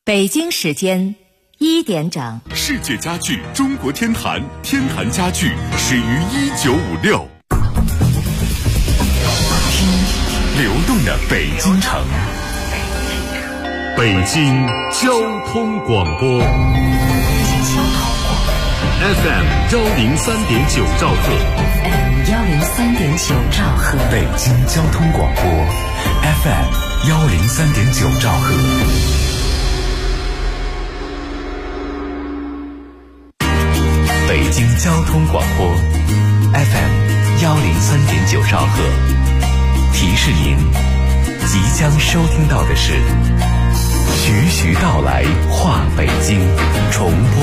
北京时间1点整， 世界家具中国天坛，天坛家具始于1956。听流动的北京城，北京交通广播 FM 103.9兆赫 103.9兆赫， 北京交通广播 FM 103.9兆赫。北京交通广播 FM 103.9兆赫，提示您即将收听到的是徐徐道来话北京重播。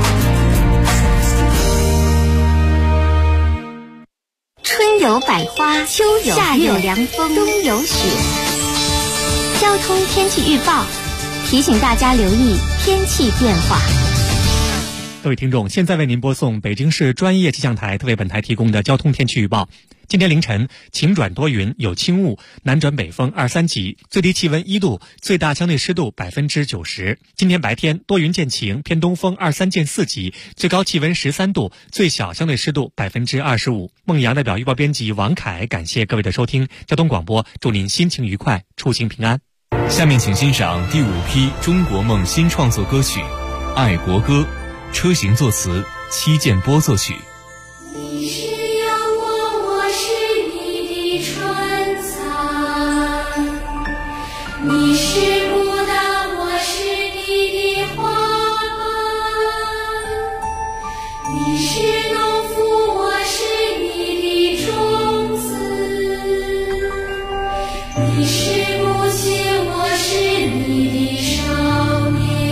春有百花，秋有夏有凉风，冬有雪。交通天气预报提醒大家留意天气变化。 各位听众，现在为您播送北京市专业气象台特为本台提供的交通天气预报。今天凌晨晴转多云，有轻雾，南转北风2、3级，最低气温1度，最大相对湿度90%。今天白天多云见晴，偏东风2、3见4级，最高气温13度，最小相对湿度25%。孟阳代表预报编辑王凯，感谢各位的收听。交通广播祝您心情愉快，出行平安。 下面请欣赏第5批中国梦新创作歌曲《爱国歌》，车行作词，戚建波作曲。 你是阳光，我是你的春伞；你是牡丹，我是你的花瓣；你是农夫，我是你的种子；你是母亲，我是你的少年。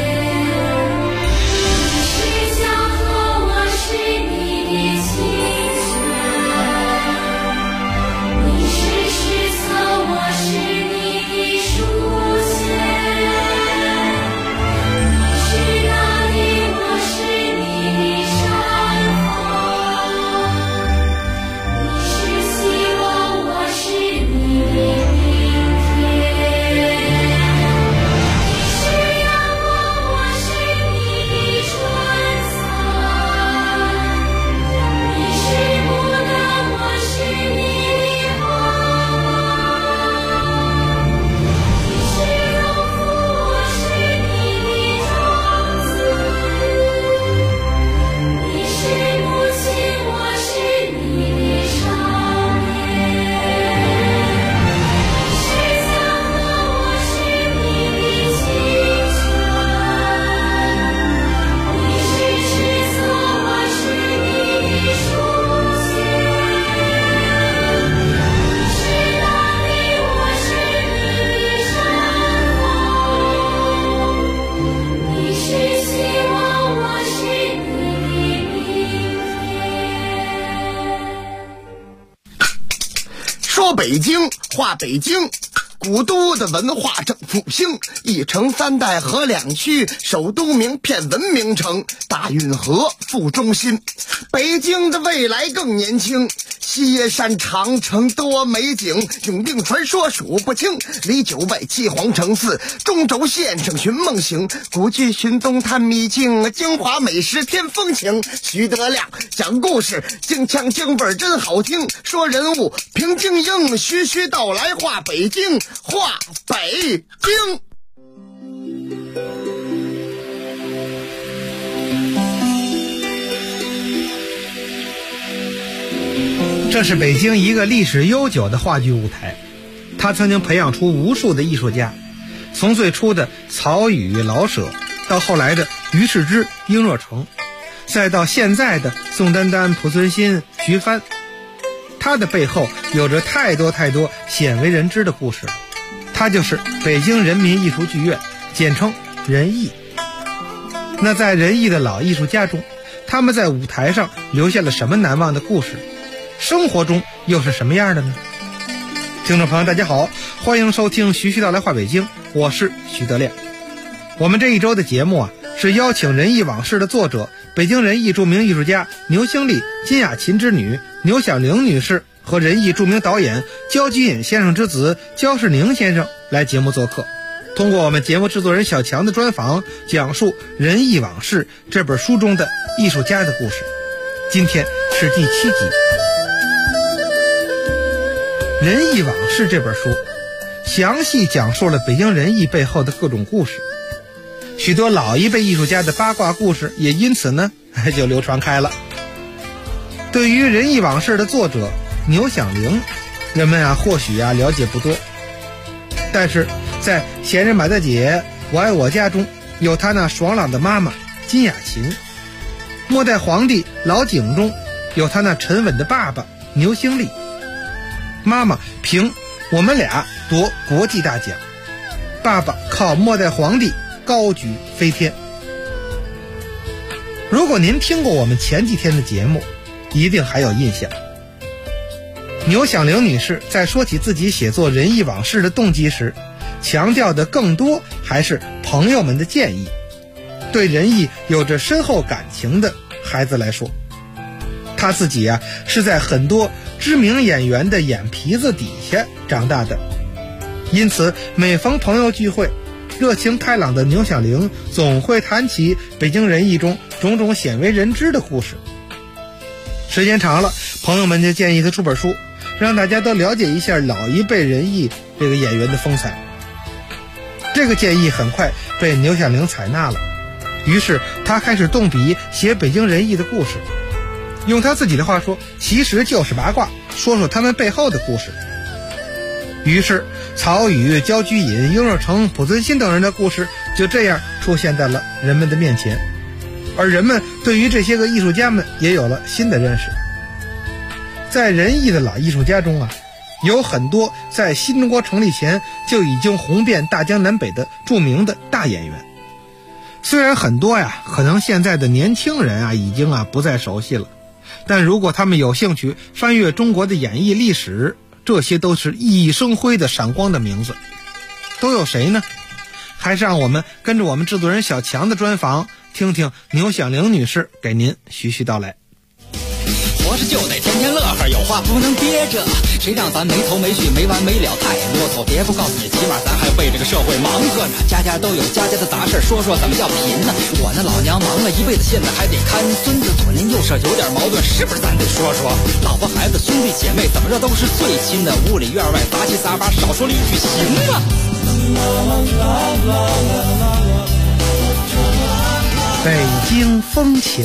说北京话北京，古都的文化正复兴，一城3代河2区，首都名片文明城，大运河副中心。北京的未来更年轻，西山长城多美景，永定传说数不清，离9外7皇城4，中轴线上寻梦行，古迹寻踪探秘境，京华美食添风情。徐德亮讲故事，京腔京味真好听，说人物评京英，徐徐道来话北京，话北京。 这是北京一个历史悠久的话剧舞台，它曾经培养出无数的艺术家，从最初的曹禺、老舍，到后来的于世之、殷若成，再到现在的宋丹丹、濮存昕、徐帆。它的背后有着太多鲜为人知的故事，它就是北京人民艺术剧院，简称人艺。那在人艺的老艺术家中，他们在舞台上留下了什么难忘的故事？生活中又是什么样的呢？听众朋友大家好，欢迎收听徐徐道来话北京，我是徐德亮。我们这一周的节目是邀请人艺往事的作者，北京人艺著名艺术家牛兴利、金雅琴之女牛小玲女士和人艺著名导演焦菊隐先生之子焦世宁先生来节目做客， 通过我们节目制作人小强的专访，讲述《仁义往事》这本书中的艺术家的故事。今天是第7集。《仁义往事》这本书详细讲述了北京人艺背后的各种故事，许多老一辈艺术家的八卦故事也因此呢就流传开了。对于《仁义往事》的作者牛响铃，人们或许了解不多，但是在《闲人马大姐我爱我家》中有他那爽朗的妈妈金雅琴，末代皇帝老井中有他那沉稳的爸爸牛兴利。妈妈凭我们俩夺国际大奖，爸爸靠末代皇帝高举飞天。如果您听过我们前几天的节目，一定还有印象。牛响铃女士在说起自己写作《仁义往事》的动机时，强调的更多还是朋友们的建议。对仁义有着深厚感情的孩子来说，她自己是在很多知名演员的眼皮子底下长大的，因此每逢朋友聚会，热情开朗的牛响铃总会谈起北京人艺中种种鲜为人知的故事。时间长了，朋友们就建议他出本书，让大家都了解一下老一辈人艺这个演员的风采。这个建议很快被牛响铃采纳了，于是他开始动笔写北京人艺的故事。用他自己的话说，其实就是八卦，说说他们背后的故事。于是曹禺、焦菊隐、雍若成、濮存昕等人的故事就这样出现在了人们的面前，而人们对于这些个艺术家们也有了新的认识。在人艺的老艺术家中有很多在新中国成立前就已经红遍大江南北的著名的大演员。虽然很多可能现在的年轻人已经不再熟悉了，但如果他们有兴趣翻阅中国的演艺历史，这些都是熠熠生辉的闪光的名字。都有谁呢？还是让我们跟着我们制作人小强的专访，听听牛响铃女士给您徐徐道来。 活着就得天天乐呵，有话不能憋着，谁让咱没头没绪没完没了太啰嗦。别不告诉你，起码咱还为这个社会忙活呢。家家都有家家的杂事，说说怎么叫贫呢？我那老娘忙了一辈子，现在还得看孙子，左邻右舍有点矛盾，是不是咱得说说？老婆孩子兄弟姐妹怎么着都是最亲的，屋里院外杂七杂八，少说了一句行吗？ 北京风情。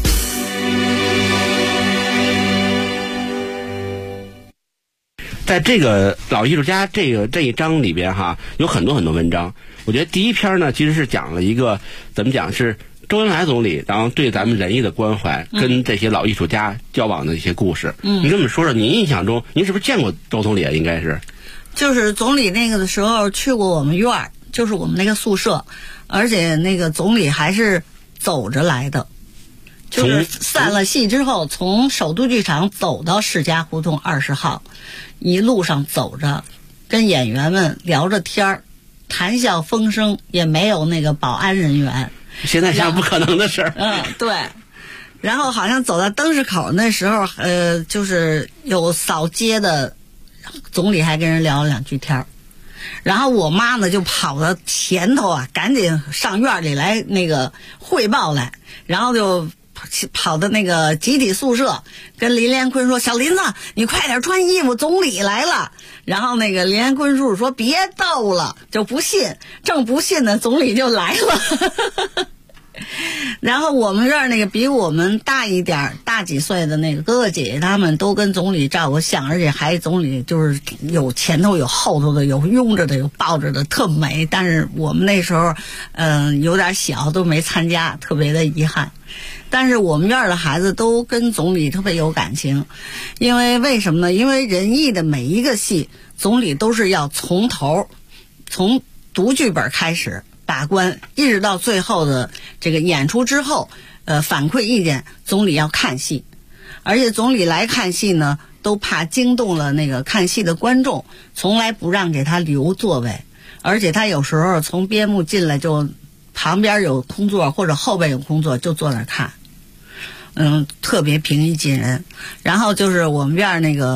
在这个老艺术家这一章里边有很多很多文章。我觉得第一篇呢，其实是讲了一个怎么讲，是周恩来总理然后对咱们人艺的关怀，跟这些老艺术家交往的一些故事。你跟我们说说，您印象中您是不是见过周总理应该是就是总理那个的时候去过我们院儿，就是我们那个宿舍，而且那个总理还是走着来的，就是散了戏之后从首都剧场走到世家胡同20号，一路上走着跟演员们聊着天儿，谈笑风生，也没有那个保安人员， 现在想不可能的事儿。 对。然后好像走到灯市口那时候就是有扫街的总理还跟人聊了2句天儿，然后我妈呢就跑到前头赶紧上院里来那个汇报来，然后就跑到那个集体宿舍跟林连坤说，小林子你快点穿衣服，总理来了。然后那个林连坤叔叔说别逗了，就不信，正不信呢总理就来了。然后我们这儿那个比我们大一点大几岁的那个哥哥姐姐他们都跟总理照过相，而且还总理就是有前头有后头的，有拥着的有抱着的，特美。但是我们那时候有点小，都没参加，特别的遗憾。但是我们院的孩子都跟总理特别有感情，因为什么呢？因为人艺的每一个戏总理都是要从头从读剧本开始把关，一直到最后的这个演出之后反馈意见，总理要看戏。而且总理来看戏呢都怕惊动了那个看戏的观众，从来不让给他留座位，而且他有时候从边幕进来就旁边有空座或者后边有空座就坐那儿看，特别平易近人。然后就是我们院那个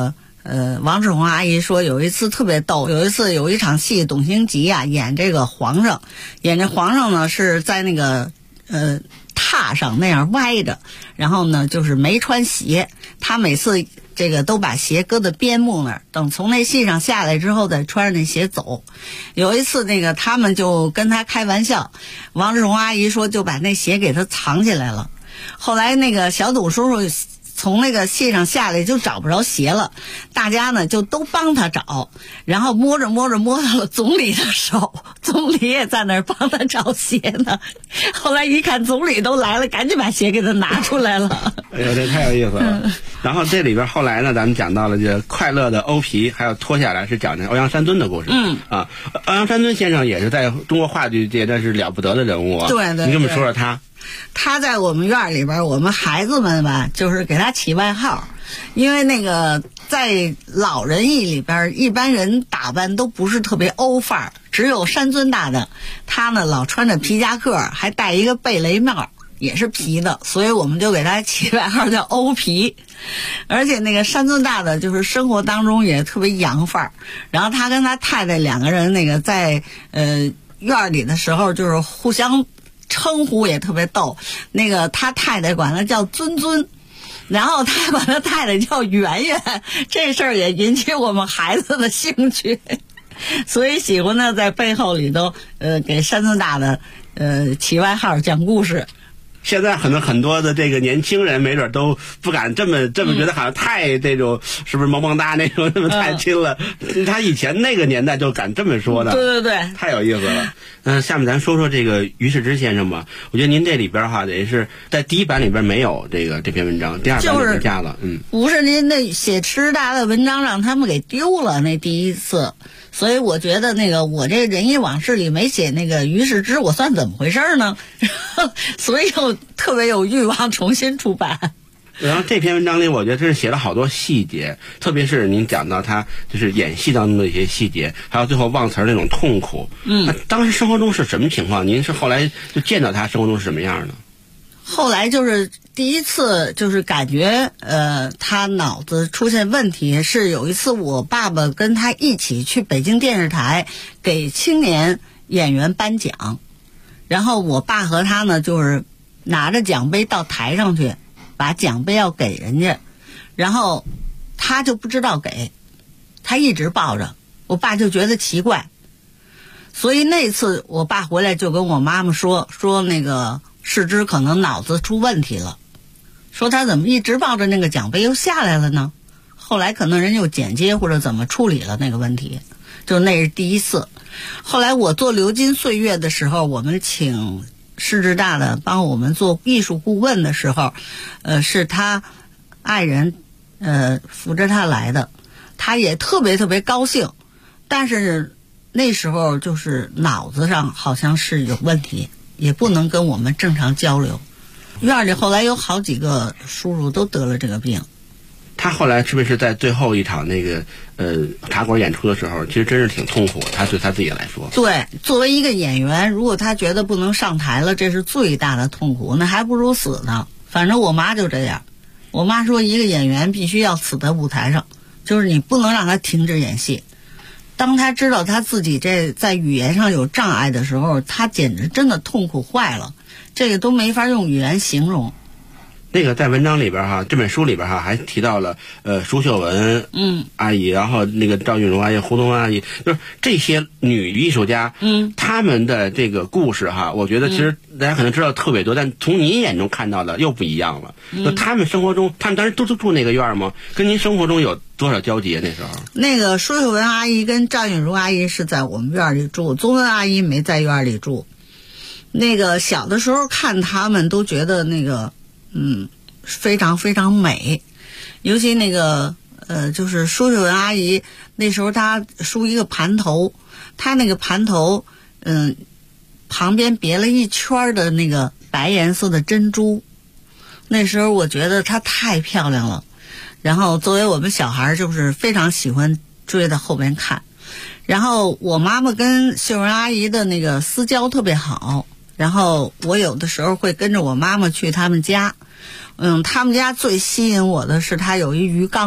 王志宏阿姨说有一次特别逗，有一场戏，董星吉啊演这个皇上，演这皇上呢是在那个榻上那样歪着，然后呢就是没穿鞋，他每次这个都把鞋搁在边幕那儿，等从那戏上下来之后再穿着那鞋走。有一次那个他们就跟他开玩笑，王志宏阿姨说就把那鞋给他藏起来了。后来那个小董叔叔从那个戏上下来就找不着鞋了，大家呢就都帮他找，然后摸着摸到了总理的手，总理也在那儿帮他找鞋呢。后来一看总理都来了，赶紧把鞋给他拿出来了。 哎呦，这太有意思了。然后这里边后来呢，咱们讲到了这快乐的欧皮，还有脱下来是讲的欧阳山尊的故事。欧阳山尊先生也是在中国话剧界那是了不得的人物啊。 对， 你跟我们说说他。 他在我们院里边，我们孩子们吧，就是给他起外号，因为那个在老人艺里边，一般人打扮都不是特别欧范儿，只有山尊大的，他呢老穿着皮夹克，还戴一个贝雷帽，也是皮的，所以我们就给他起外号叫欧皮。而且那个山尊大的就是生活当中也特别洋范儿，然后他跟他太太两个人那个在院里的时候就是互相称呼也特别逗，那个他太太管他叫尊尊，然后他管他太太叫圆圆，这事儿也引起我们孩子的兴趣，所以喜欢呢在背后里头给山尊大的起外号讲故事。 现在很多的这个年轻人没准都不敢这么觉得好像太这种是不是萌萌哒那种那么太亲了。他以前那个年代就敢这么说的。 对， 太有意思了。下面咱说说这个于世之先生吧。我觉得您这里边哈也是在第一版里边没有这篇文章，第二版里边加了。 不是您那写师大的文章让他们给丢了那第一次，所以我觉得那个我这仁义往事里没写那个于世之，我算怎么回事呢？所以又特别有欲望重新出版。 然后这篇文章里，我觉得这是写了好多细节，特别是您讲到他就是演戏当中的一些细节，还有最后忘词那种痛苦。那当时生活中是什么情况？您是后来就见到他生活中是什么样的？ 后来就是第一次就是感觉他脑子出现问题，是有一次我爸爸跟他一起去北京电视台给青年演员颁奖，然后我爸和他呢就是拿着奖杯到台上去，把奖杯要给人家，然后他就不知道给，他一直抱着，我爸就觉得奇怪，所以那次我爸回来就跟我妈妈说那个世之可能脑子出问题了，说他怎么一直抱着那个奖杯又下来了呢？后来可能人有剪接或者怎么处理了那个问题，就那是第一次。后来我做流金岁月的时候，我们请世之大的帮我们做艺术顾问的时候，是他爱人扶着他来的，他也特别特别高兴，但是那时候就是脑子上好像是有问题，也不能跟我们正常交流。院里后来有好几个叔叔都得了这个病。 他后来是不是在最后一场那个茶馆演出的时候，其实真是挺痛苦的，他对他自己来说。 对，作为一个演员，如果他觉得不能上台了，这是最大的痛苦，那还不如死呢。反正我妈就这样，我妈说一个演员必须要死在舞台上，就是你不能让他停止演戏。当他知道他自己这在语言上有障碍的时候，他简直真的痛苦坏了，这个都没法用语言形容。 那个在文章里边哈，这本书里边哈还提到了舒秀文阿姨，然后那个赵韵如阿姨、胡东阿姨，就是这些女艺术家，她们的这个故事哈，我觉得其实大家可能知道特别多，但从您眼中看到的又不一样了。就她们生活中，她们当时都住那个院吗？跟您生活中有多少交集？那时候那个舒秀文阿姨跟赵韵如阿姨是在我们院里住，宗文阿姨没在院里住。那个小的时候看她们都觉得那个非常非常美，尤其那个就是舒秀文阿姨那时候她梳一个盘头，她那个盘头旁边别了一圈的那个白颜色的珍珠，那时候我觉得她太漂亮了，然后作为我们小孩就是非常喜欢追在后边看。然后我妈妈跟秀文阿姨的那个私交特别好，然后我有的时候会跟着我妈妈去他们家。他们家最吸引我的是他有一鱼缸，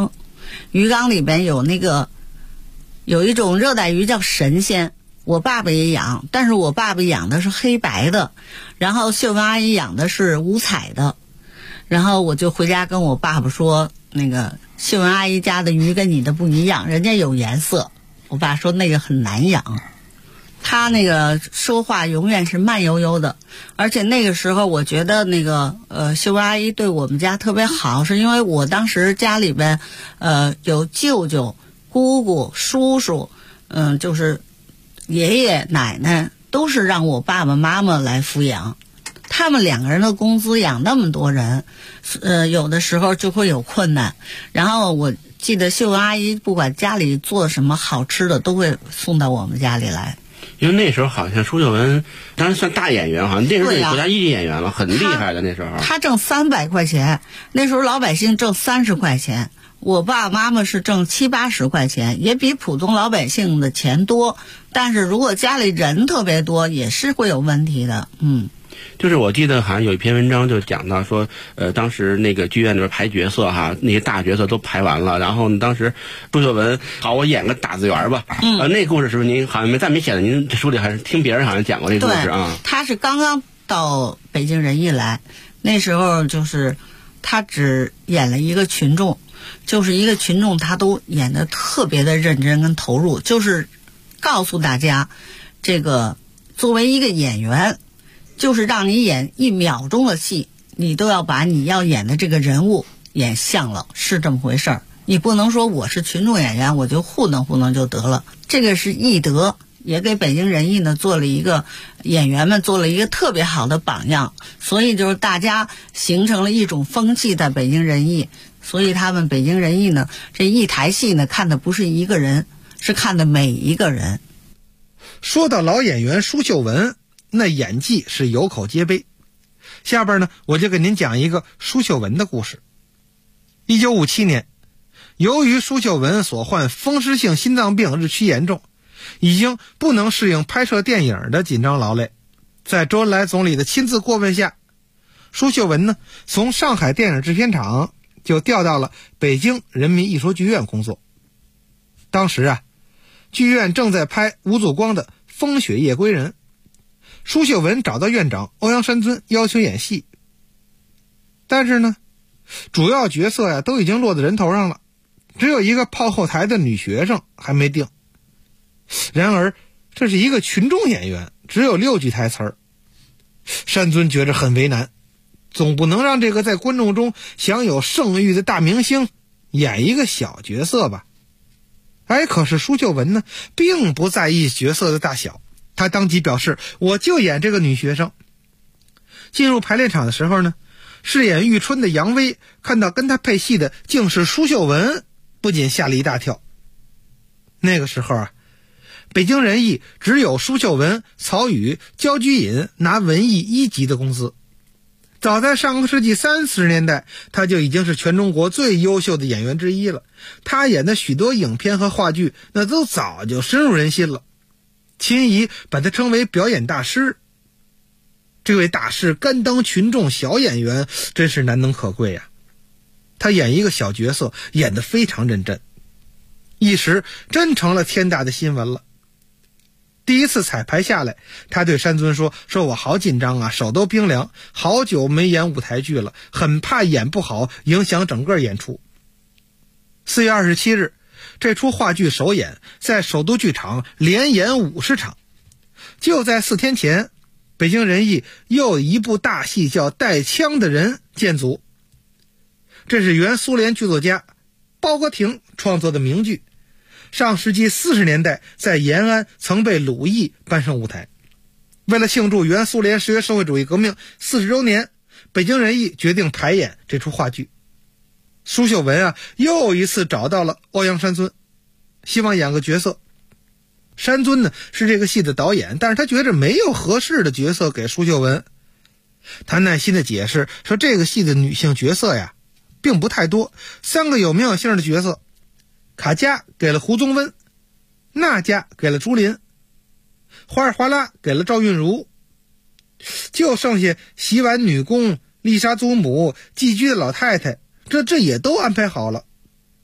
鱼缸里边有一种热带鱼叫神仙，我爸爸也养，但是我爸爸养的是黑白的，然后秀文阿姨养的是五彩的。然后我就回家跟我爸爸说，那个秀文阿姨家的鱼跟你的不一样，人家有颜色。我爸说那个很难养，他那个说话永远是慢悠悠的，而且那个时候我觉得那个秀文阿姨对我们家特别好，是因为我当时家里边有舅舅、姑姑、叔叔，就是爷爷奶奶都是让我爸爸妈妈来抚养。他们2个人的工资养那么多人，有的时候就会有困难。然后我记得秀文阿姨不管家里做什么好吃的，都会送到我们家里来。 因为那时候好像舒秀文当然算大演员，好像那时候是国家一级演员了，很厉害的那时候。 他挣300块钱，那时候老百姓挣30块钱，我爸妈妈是挣70、80块钱，也比普通老百姓的钱多。但是如果家里人特别多，也是会有问题的。 就是我记得好像有一篇文章就讲到说，当时那个剧院里边排角色哈，那些大角色都排完了，然后呢，当时舒秀文，好，我演个打字员吧。那故事是不是您好像没写的？您书里还是听别人好像讲过这故事啊？ 他是刚刚到北京人艺来，那时候就是他只演了一个群众，就是一个群众，他都演得特别的认真跟投入，就是告诉大家，这个作为一个演员。就是让你演1秒钟的戏，你都要把你要演的这个人物演像了，是这么回事儿。你不能说我是群众演员，我就糊弄就得了。这个是艺德，也给北京人艺呢演员们做了一个特别好的榜样。所以就是大家形成了一种风气在北京人艺，所以他们北京人艺呢，这一台戏呢看的不是一个人，是看的每一个人。 说到老演员舒秀文，那演技是有口皆碑。下边呢，我就给您讲一个舒秀文的故事。1957年，由于舒秀文所患风湿性心脏病日趋严重，已经不能适应拍摄电影的紧张劳累，在周恩来总理的亲自过问下，舒秀文呢从上海电影制片厂就调到了北京人民艺术剧院工作。当时啊，剧院正在拍吴祖光的《风雪夜归人》，舒秀文找到院长欧阳山尊要求演戏，但是呢，主要角色呀都已经落在人头上了，只有一个炮后台的女学生还没定。然而这是一个群众演员，只有6句台词儿。山尊觉着很为难，总不能让这个在观众中享有盛誉的大明星演一个小角色吧。可是舒秀文呢并不在意角色的大小，他当即表示我就演这个女学生。进入排练场的时候呢，饰演玉春的杨威看到跟他配戏的竟是舒秀文，不仅吓了一大跳。那个时候啊，北京人艺只有舒秀文、曹禺、焦菊隐拿文艺1级的工资。早在上个世纪30年代，他就已经是全中国最优秀的演员之一了。他演的许多影片和话剧，那都早就深入人心了。秦怡把他称为表演大师。这位大师甘当群众小演员，真是难能可贵呀。他演一个小角色，演得非常认真，一时真成了天大的新闻了。第一次彩排下来，他对山尊说我好紧张啊，手都冰凉，好久没演舞台剧了，很怕演不好影响整个演出。4月27日，这出话剧首演在首都剧场连演50场。就在4天前，北京人艺又有一部大戏叫《带枪的人》建组。这是原苏联剧作家包格廷创作的名剧，上世纪40年代在延安曾被鲁艺搬上舞台。为了庆祝原苏联实业社会主义革命40周年，北京人艺决定排演这出话剧。舒秀文又一次找到了欧阳山尊，希望演个角色。山尊呢是这个戏的导演，但是他觉着没有合适的角色给舒秀文。他耐心的解释说，这个戏的女性角色并不太多，3个有名有姓的角色，卡佳给了胡宗温，娜佳给了朱琳，花儿花拉给了赵韵如，就剩下洗碗女工、丽莎祖母、寄居的老太太，这也都安排好了。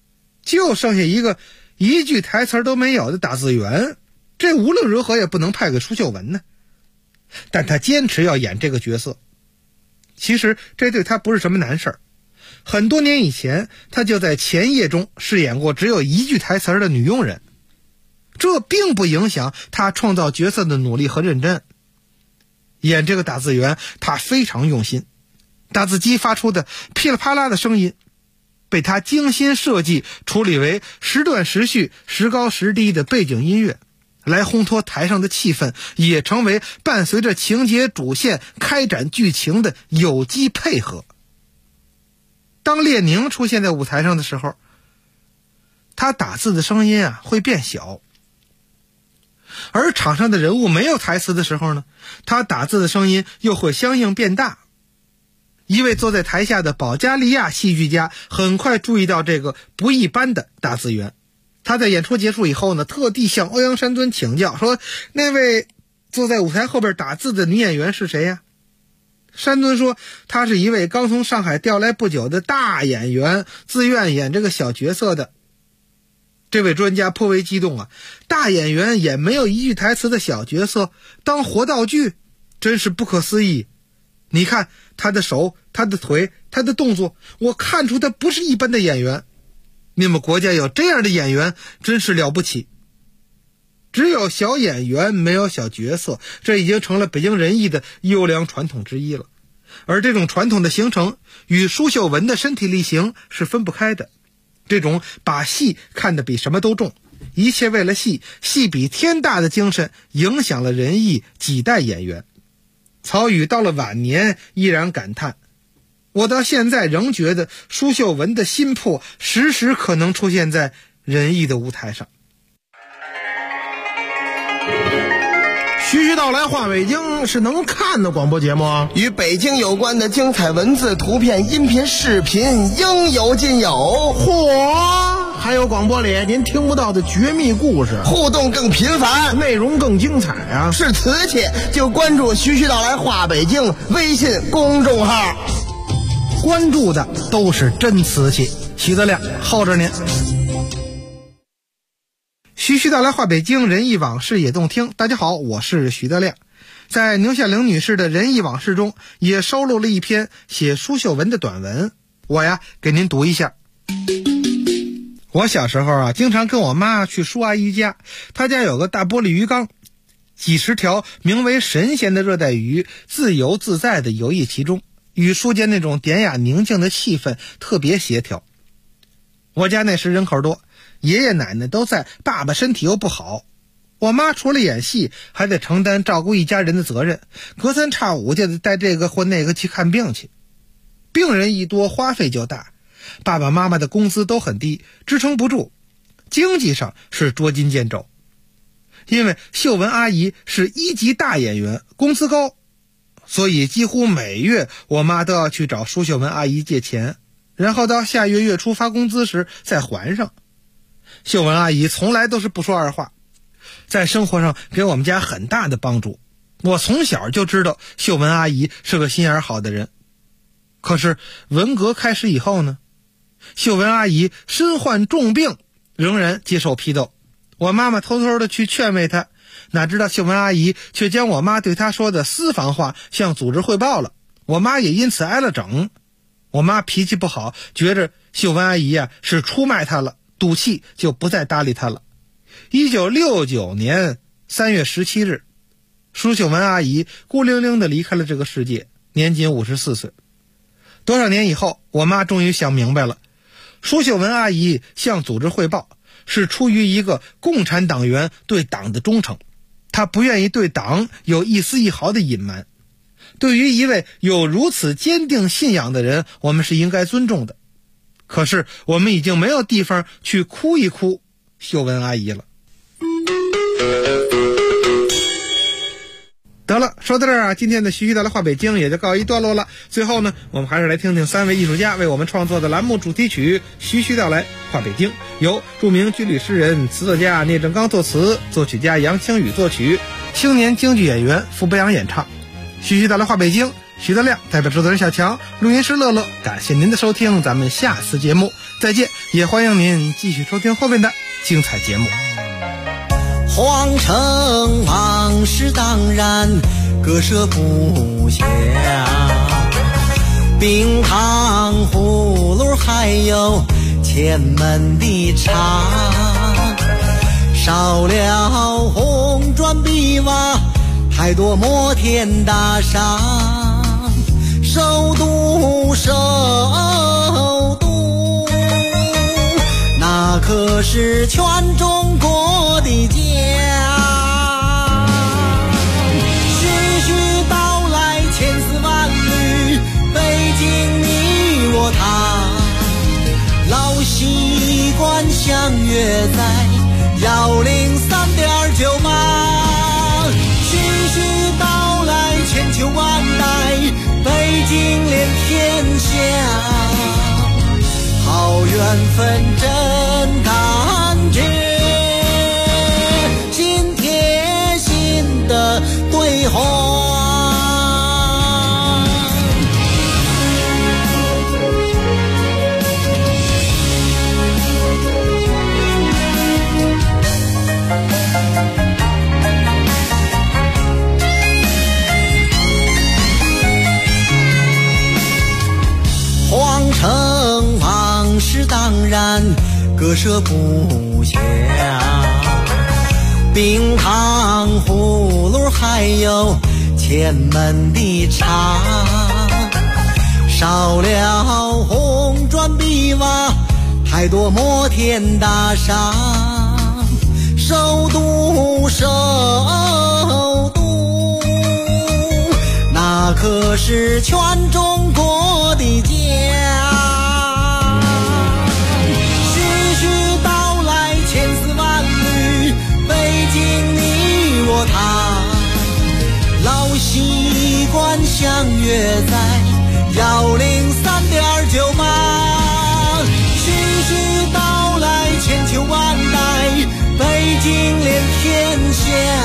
就剩下一个一句台词都没有的打字员，这无论如何也不能派给舒秀文呢。但他坚持要演这个角色，其实这对他不是什么难事儿。很多年以前，他就在前夜中饰演过只有一句台词的女佣人，这并不影响他创造角色的努力和认真。演这个打字员，他非常用心，打字机发出的噼里啪啦的声音被他精心设计处理为时断时续、时高时低的背景音乐，来烘托台上的气氛，也成为伴随着情节主线开展剧情的有机配合。当列宁出现在舞台上的时候，他打字的声音会变小，而场上的人物没有台词的时候呢，他打字的声音又会相应变大。一位坐在台下的保加利亚戏剧家很快注意到这个不一般的打字员，他在演出结束以后呢，特地向欧阳山尊请教，说那位坐在舞台后边打字的女演员是谁呀？山尊说，她是一位刚从上海调来不久的大演员，自愿演这个小角色的。这位专家颇为激动大演员演没有一句台词的小角色当活道具，真是不可思议。你看他的手、他的腿、他的动作，我看出他不是一般的演员。你们国家有这样的演员真是了不起。只有小演员没有小角色，这已经成了北京人艺的优良传统之一了。而这种传统的形成与舒秀文的身体力行是分不开的。这种把戏看得比什么都重，一切为了戏，戏比天大的精神，影响了人艺几代演员。曹禺到了晚年依然感叹，我到现在仍觉得舒秀文的心魄时时可能出现在人艺的舞台上。 徐徐道来话北京是能看的广播节目， 与北京有关的精彩文字、图片、音频、视频应有尽有。 嚯！还有广播里您听不到的绝密故事， 互动更频繁， 内容更精彩啊！ 是瓷器就关注徐徐道来话北京微信公众号， 关注的都是真瓷器。徐德亮候着您。徐徐道来话北京，人艺往事也动听。大家好，我是徐德亮。在牛夏玲女士的人艺往事中，也收录了一篇写舒秀文的短文，我给您读一下。我小时候经常跟我妈去舒阿姨家，她家有个大玻璃鱼缸，几十条名为神仙的热带鱼自由自在地游弋其中，与舒间那种典雅宁静的气氛特别协调。我家那时人口多，爷爷奶奶都在，爸爸身体又不好，我妈除了演戏还得承担照顾一家人的责任，隔三差五就得带这个或那个去看病去。病人一多，花费就大，爸爸妈妈的工资都很低，支撑不住，经济上是捉襟见肘。因为秀文阿姨是1级大演员，工资高，所以几乎每月我妈都要去找舒秀文阿姨借钱，然后到下月月初发工资时再还上。秀文阿姨从来都是不说二话，在生活上给我们家很大的帮助。我从小就知道秀文阿姨是个心眼好的人。可是文革开始以后呢，秀文阿姨身患重病，仍然接受批斗。我妈妈偷偷的去劝慰她，哪知道秀文阿姨却将我妈对她说的私房话向组织汇报了，我妈也因此挨了整。我妈脾气不好，觉着秀文阿姨是出卖她了，赌气就不再搭理她了。1969年3月17日，舒秀文阿姨孤零零地离开了这个世界，年仅54岁。多少年以后，我妈终于想明白了，舒秀文阿姨向组织汇报是出于一个共产党员对党的忠诚，她不愿意对党有一丝一毫的隐瞒。对于一位有如此坚定信仰的人，我们是应该尊重的。可是我们已经没有地方去哭一哭秀文阿姨了。得了，说到这儿今天的徐徐道来话北京也就告一段落了。最后呢，我们还是来听听3位艺术家为我们创作的栏目主题曲《徐徐道来话北京》，由著名军旅诗人、词作家聂正刚作词，作曲家杨清宇作曲，青年京剧演员傅博洋演唱。徐徐道来话北京， 徐德亮代表制作人小强，录音师乐乐，感谢您的收听，咱们下次节目再见，也欢迎您继续收听后面的精彩节目。 皇城往事当然割舍不下，冰糖葫芦还有前门的茶，少了红砖碧瓦，太多摩天大厦，首都首都，那可是全中国的家。徐徐道来千丝万缕，北京你我他，老习惯相约在103.9码。徐徐道来千秋万代，北京连天下，好缘分真感觉，心贴心的对话。皇城往事当然割舍不下，冰糖葫芦还有前门的茶，少了红砖碧瓦，太多摩天大厦，首都首都，那可是全中国的家。徐徐道来千丝万缕，北京你我他，老习惯相约在103.9码。徐徐道来千秋万代，北京连天下，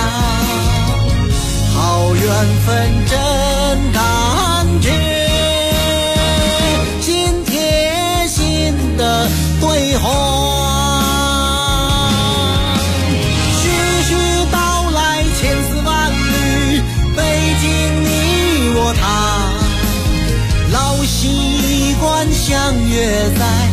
好缘分真感觉，心贴心的对话。徐徐道来千丝万缕，北京你我他，老习惯相约在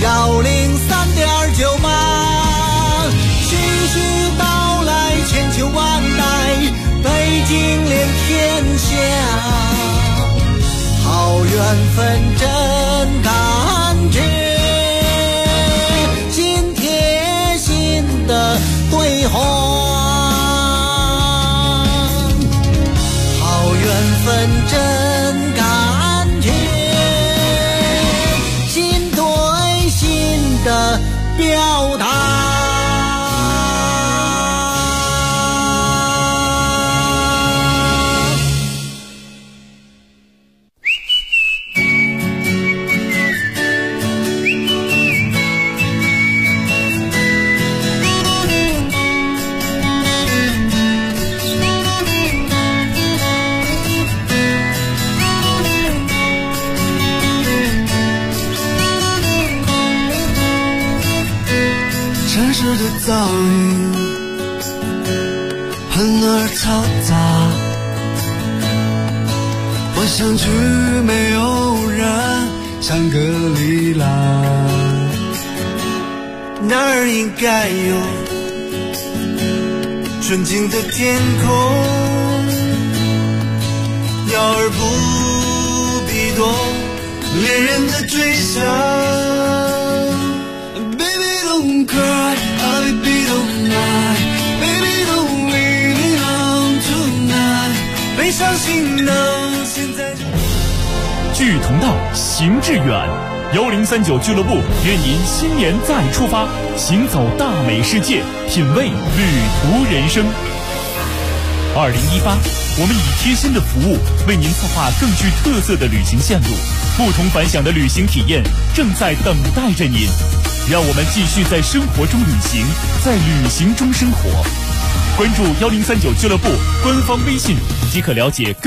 103.9码。徐徐道来千秋万代，北京连天下，好缘分真感觉，心贴心的对话。好缘分真感觉，心对心的表达。 城市的噪音很而嘈杂，我想去没有人香格里拉，那儿应该有纯净的天空，鸟儿不必多恋人的追想。Don't cry, baby don't lie, baby don't leave me alone tonight。背上行囊，现在就聚同道，行致远。1039俱乐部愿您新年再出发，行走大美世界，品味旅途人生。2018，我们以贴心的服务为您策划更具特色的旅行线路，不同凡响的旅行体验正在等待着您。让我们继续在生活中旅行，在旅行中生活。关注1039俱乐部官方微信即可了解更